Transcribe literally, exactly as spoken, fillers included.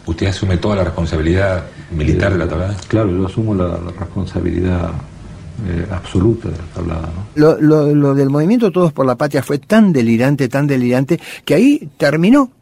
¿Usted asume toda la responsabilidad militar eh, de la tablada? Claro, yo asumo la, la responsabilidad eh, absoluta de la tablada, ¿no? Lo, lo, lo del movimiento Todos por la Patria fue tan delirante, tan delirante, que ahí terminó.